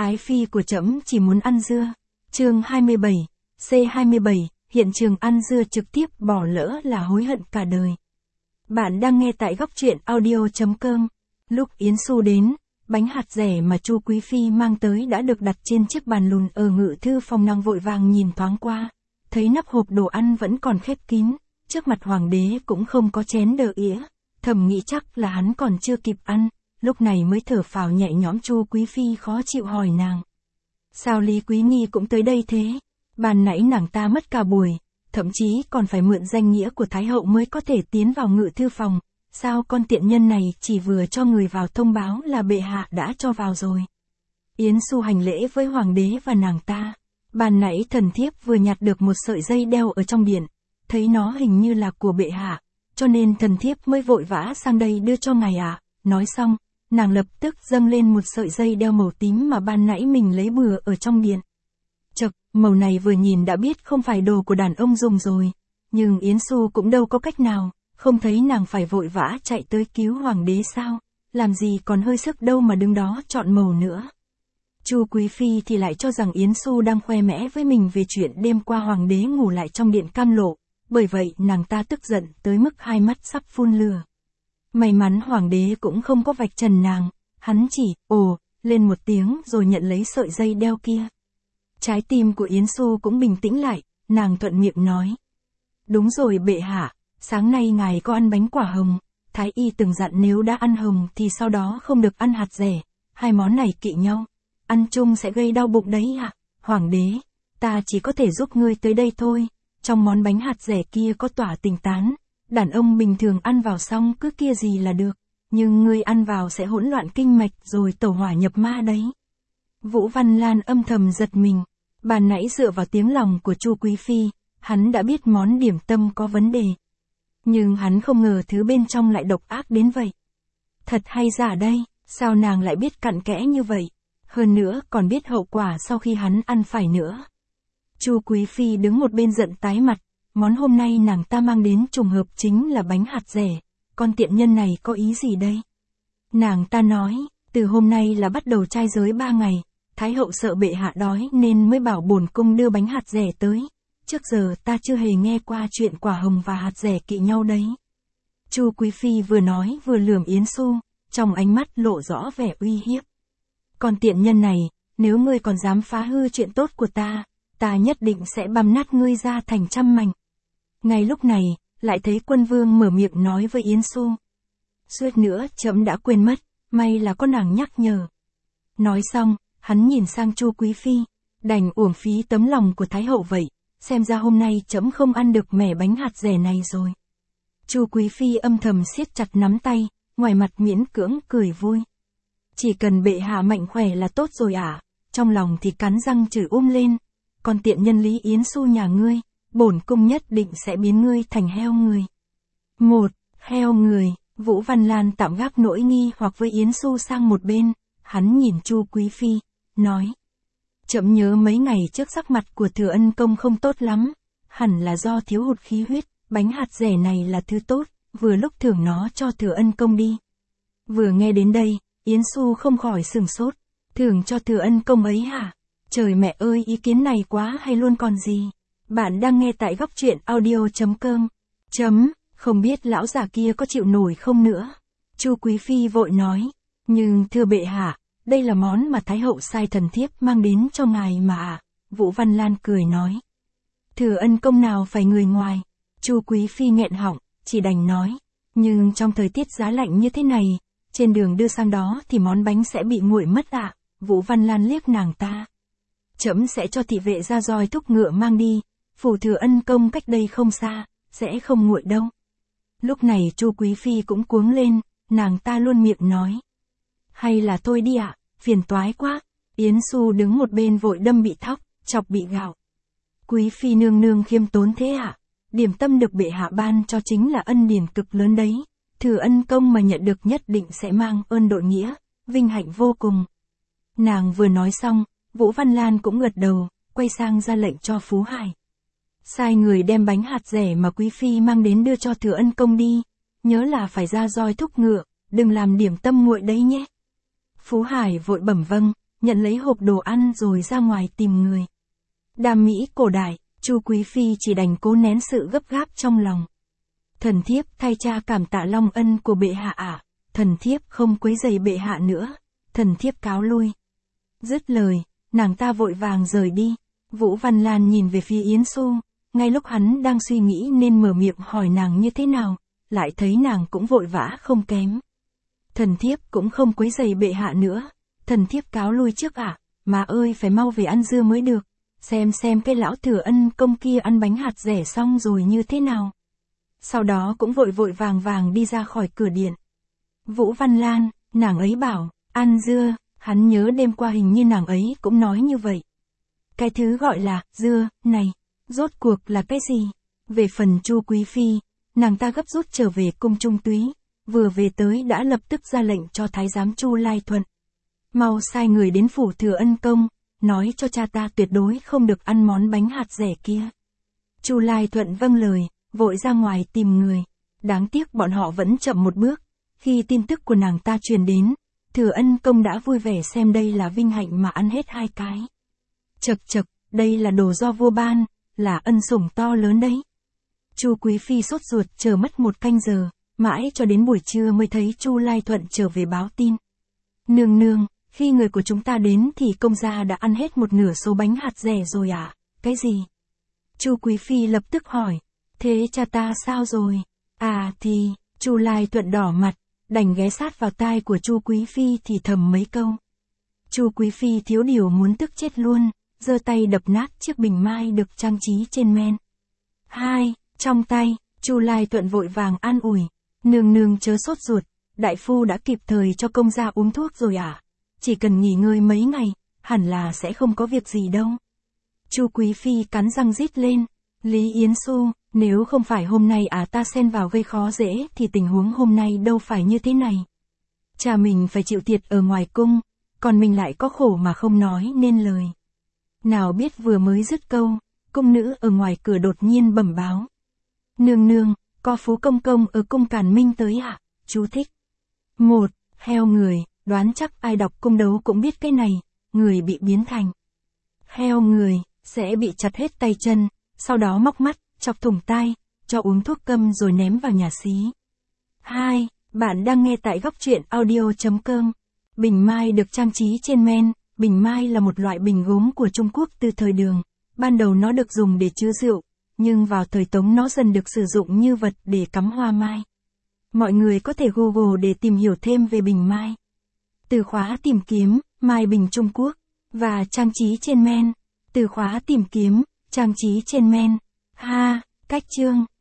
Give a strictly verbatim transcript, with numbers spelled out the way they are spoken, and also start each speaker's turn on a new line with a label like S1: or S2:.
S1: Ái phi của trẫm chỉ muốn ăn dưa. Chương hai mươi bảy, C hai mươi bảy, hiện trường ăn dưa trực tiếp bỏ lỡ là hối hận cả đời. Bạn đang nghe tại góc truyện audio chấm com. Lúc Yến Xu đến, bánh hạt dẻ mà Chu Quý Phi mang tới đã được đặt trên chiếc bàn lùn ở ngự thư phòng. Nàng vội vàng nhìn thoáng qua, thấy nắp hộp đồ ăn vẫn còn khép kín, trước mặt hoàng đế cũng không có chén đờ ĩa, thầm nghĩ chắc là hắn còn chưa kịp ăn, lúc này mới thở phào nhẹ nhõm. Chu Quý Phi khó chịu hỏi nàng: sao Lý Quý Nghi cũng tới đây thế? Ban nãy nàng ta mất cả buổi, thậm chí còn phải mượn danh nghĩa của Thái Hậu mới có thể tiến vào ngự thư phòng, sao con tiện nhân này chỉ vừa cho người vào thông báo là bệ hạ đã cho vào rồi? Yến Xu hành lễ với hoàng đế và nàng ta. Ban nãy thần thiếp vừa nhặt được một sợi dây đeo ở trong điện, thấy nó hình như là của bệ hạ, cho nên thần thiếp mới vội vã sang đây đưa cho ngài ạ. À. Nói xong, nàng lập tức dâng lên một sợi dây đeo màu tím mà ban nãy mình lấy bừa ở trong điện. Chậc, màu này vừa nhìn đã biết không phải đồ của đàn ông dùng rồi, nhưng Yến Xu cũng đâu có cách nào, không thấy nàng phải vội vã chạy tới cứu hoàng đế sao, làm gì còn hơi sức đâu mà đứng đó chọn màu nữa. Chu Quý Phi thì lại cho rằng Yến Xu đang khoe mẽ với mình về chuyện đêm qua hoàng đế ngủ lại trong điện cam lộ, bởi vậy nàng ta tức giận tới mức hai mắt sắp phun lửa. May mắn hoàng đế cũng không có vạch trần nàng, hắn chỉ ồ lên một tiếng rồi nhận lấy sợi dây đeo kia. Trái tim của Yến Xu cũng bình tĩnh lại, nàng thuận miệng nói: đúng rồi bệ hạ, sáng nay ngài có ăn bánh quả hồng, Thái y từng dặn nếu đã ăn hồng thì sau đó không được ăn hạt dẻ, hai món này kỵ nhau, ăn chung sẽ gây đau bụng đấy ạ. À? Hoàng đế, ta chỉ có thể giúp ngươi tới đây thôi, trong món bánh hạt dẻ kia có tỏa tình tán, đàn ông bình thường ăn vào xong cứ kia gì là được, nhưng ngươi ăn vào sẽ hỗn loạn kinh mạch rồi tẩu hỏa nhập ma đấy. Vũ Văn Lan âm thầm giật mình, ban nãy dựa vào tiếng lòng của Chu Quý Phi, hắn đã biết món điểm tâm có vấn đề. Nhưng hắn không ngờ thứ bên trong lại độc ác đến vậy. Thật hay giả đây, sao nàng lại biết cặn kẽ như vậy, hơn nữa còn biết hậu quả sau khi hắn ăn phải nữa. Chu Quý Phi đứng một bên giận tái mặt, món hôm nay nàng ta mang đến trùng hợp chính là bánh hạt dẻ, con tiện nhân này có ý gì đây? Nàng ta nói, từ hôm nay là bắt đầu trai giới ba ngày, Thái Hậu sợ bệ hạ đói nên mới bảo bổn cung đưa bánh hạt dẻ tới, trước giờ ta chưa hề nghe qua chuyện quả hồng và hạt dẻ kỵ nhau đấy. Chu Quý Phi vừa nói vừa lườm Yến Xu, trong ánh mắt lộ rõ vẻ uy hiếp. Con tiện nhân này, nếu ngươi còn dám phá hư chuyện tốt của ta, ta nhất định sẽ băm nát ngươi ra thành trăm mảnh. Ngay lúc này, lại thấy Quân Vương mở miệng nói với Yến Xu: suýt nữa trẫm đã quên mất, may là có nàng nhắc nhở. Nói xong, hắn nhìn sang Chu Quý Phi, đành uổng phí tấm lòng của Thái Hậu vậy, xem ra hôm nay trẫm không ăn được mẻ bánh hạt dẻ này rồi. Chu Quý Phi âm thầm siết chặt nắm tay, ngoài mặt miễn cưỡng cười vui. Chỉ cần bệ hạ mạnh khỏe là tốt rồi ạ. À? Trong lòng thì cắn răng chửi um lên, con tiện nhân Lý Yến Xu nhà ngươi, bổn cung nhất định sẽ biến ngươi thành heo người. Một, heo người. Vũ Văn Lan tạm gác nỗi nghi hoặc với Yến Xu sang một bên, hắn nhìn Chu Quý Phi, nói: trẫm nhớ mấy ngày trước sắc mặt của Thừa Ân công không tốt lắm, hẳn là do thiếu hụt khí huyết, bánh hạt dẻ này là thứ tốt, vừa lúc thưởng nó cho Thừa Ân công đi. Vừa nghe đến đây, Yến Xu không khỏi sửng sốt, thưởng cho Thừa Ân công ấy hả? Trời mẹ ơi, ý kiến này quá hay luôn còn gì. Bạn đang nghe tại góc truyện audio chấm com. Chấm, không biết lão già kia có chịu nổi không nữa. Chu Quý Phi vội nói, nhưng thưa bệ hạ, đây là món mà Thái Hậu sai thần thiếp mang đến cho ngài mà ạ. Vũ Văn Lan cười nói, Thừa Ân công nào phải người ngoài. Chu Quý Phi nghẹn họng, chỉ đành nói, nhưng trong thời tiết giá lạnh như thế này, trên đường đưa sang đó thì món bánh sẽ bị nguội mất ạ. Vũ Văn Lan liếc nàng ta, trẫm sẽ cho thị vệ ra roi thúc ngựa mang đi, phủ Thừa Ân công cách đây không xa, sẽ không nguội đâu. Lúc này Chu Quý Phi cũng cuống lên, nàng ta luôn miệng nói, hay là thôi đi ạ, phiền toái quá. Yến Xu đứng một bên vội đâm bị thóc, chọc bị gạo. Quý Phi nương nương khiêm tốn thế ạ, điểm tâm được bệ hạ ban cho chính là ân điển cực lớn đấy, Thừa Ân công mà nhận được nhất định sẽ mang ơn đội nghĩa, vinh hạnh vô cùng. Nàng vừa nói xong, Vũ Văn Lan cũng gật đầu, quay sang ra lệnh cho Phú Hải, sai người đem bánh hạt dẻ mà Quý Phi mang đến đưa cho Thừa Ân công đi, nhớ là phải ra roi thúc ngựa, đừng làm điểm tâm nguội đấy nhé. Phú Hải vội bẩm vâng, nhận lấy hộp đồ ăn rồi ra ngoài tìm người. Đam mỹ cổ đại, Chu Quý Phi chỉ đành cố nén sự gấp gáp trong lòng. Thần thiếp thay cha cảm tạ long ân của bệ hạ ạ, thần thiếp không quấy rầy bệ hạ nữa, thần thiếp cáo lui. Dứt lời, nàng ta vội vàng rời đi. Vũ Văn Lan nhìn về phía Yến Xu, ngay lúc hắn đang suy nghĩ nên mở miệng hỏi nàng như thế nào, lại thấy nàng cũng vội vã không kém. Thần thiếp cũng không quấy rầy bệ hạ nữa, thần thiếp cáo lui trước ạ, mà ơi phải mau về ăn dưa mới được, xem xem cái lão thừa ân công kia ăn bánh hạt rẻ xong rồi như thế nào. Sau đó cũng vội vội vàng vàng đi ra khỏi cửa điện. Vũ Văn Lan, nàng ấy bảo, ăn dưa, hắn nhớ đêm qua hình như nàng ấy cũng nói như vậy. Cái thứ gọi là, dưa, này, rốt cuộc là cái gì? Về phần Chu Quý Phi, nàng ta gấp rút trở về cung Trung Túy, vừa về tới đã lập tức ra lệnh cho thái giám Chu Lai Thuận. Mau sai người đến phủ Thừa Ân công, nói cho cha ta tuyệt đối không được ăn món bánh hạt rẻ kia. Chu Lai Thuận vâng lời, vội ra ngoài tìm người. Đáng tiếc bọn họ vẫn chậm một bước, khi tin tức của nàng ta truyền đến, Thừa Ân công đã vui vẻ xem đây là vinh hạnh mà ăn hết hai cái. Chậc chậc, đây là đồ do vua ban, là ân sủng to lớn đấy. Chu Quý Phi sốt ruột chờ mất một canh giờ, mãi cho đến buổi trưa mới thấy Chu Lai Thuận trở về báo tin. Nương nương, khi người của chúng ta đến thì công gia đã ăn hết một nửa số bánh hạt rẻ rồi à? Cái gì? Chu Quý Phi lập tức hỏi, thế cha ta sao rồi? À thì, Chu Lai Thuận đỏ mặt, đành ghé sát vào tai của Chu Quý Phi thì thầm mấy câu. Chu Quý Phi thiếu điều muốn tức chết luôn, giơ tay đập nát chiếc bình mai được trang trí trên men. Hai, trong tay, Chu Lai Thuận vội vàng an ủi, nương nương chớ sốt ruột, đại phu đã kịp thời cho công gia uống thuốc rồi à? Chỉ cần nghỉ ngơi mấy ngày, hẳn là sẽ không có việc gì đâu. Chu Quý Phi cắn răng rít lên, Lý Yến Xu, nếu không phải hôm nay à ta xen vào gây khó dễ thì tình huống hôm nay đâu phải như thế này. Cha mình phải chịu thiệt ở ngoài cung, còn mình lại có khổ mà không nói nên lời. Nào biết vừa mới dứt câu, cung nữ ở ngoài cửa đột nhiên bẩm báo. Nương nương, có phú công công ở cung Càn Minh tới ạ, à? Chú thích. Một, heo người, đoán chắc ai đọc cung đấu cũng biết cái này, người bị biến thành heo người, sẽ bị chặt hết tay chân, sau đó móc mắt, chọc thủng tai, cho uống thuốc câm rồi ném vào nhà xí. Hai, bạn đang nghe tại góc truyện audio chấm com. Bình mai được trang trí trên men. Bình mai là một loại bình gốm của Trung Quốc từ thời Đường. Ban đầu nó được dùng để chứa rượu, nhưng vào thời Tống nó dần được sử dụng như vật để cắm hoa mai. Mọi người có thể Google để tìm hiểu thêm về bình mai. Từ khóa tìm kiếm, mai bình Trung Quốc, và trang trí trên men. Từ khóa tìm kiếm, trang trí trên men. Ha, cách chương.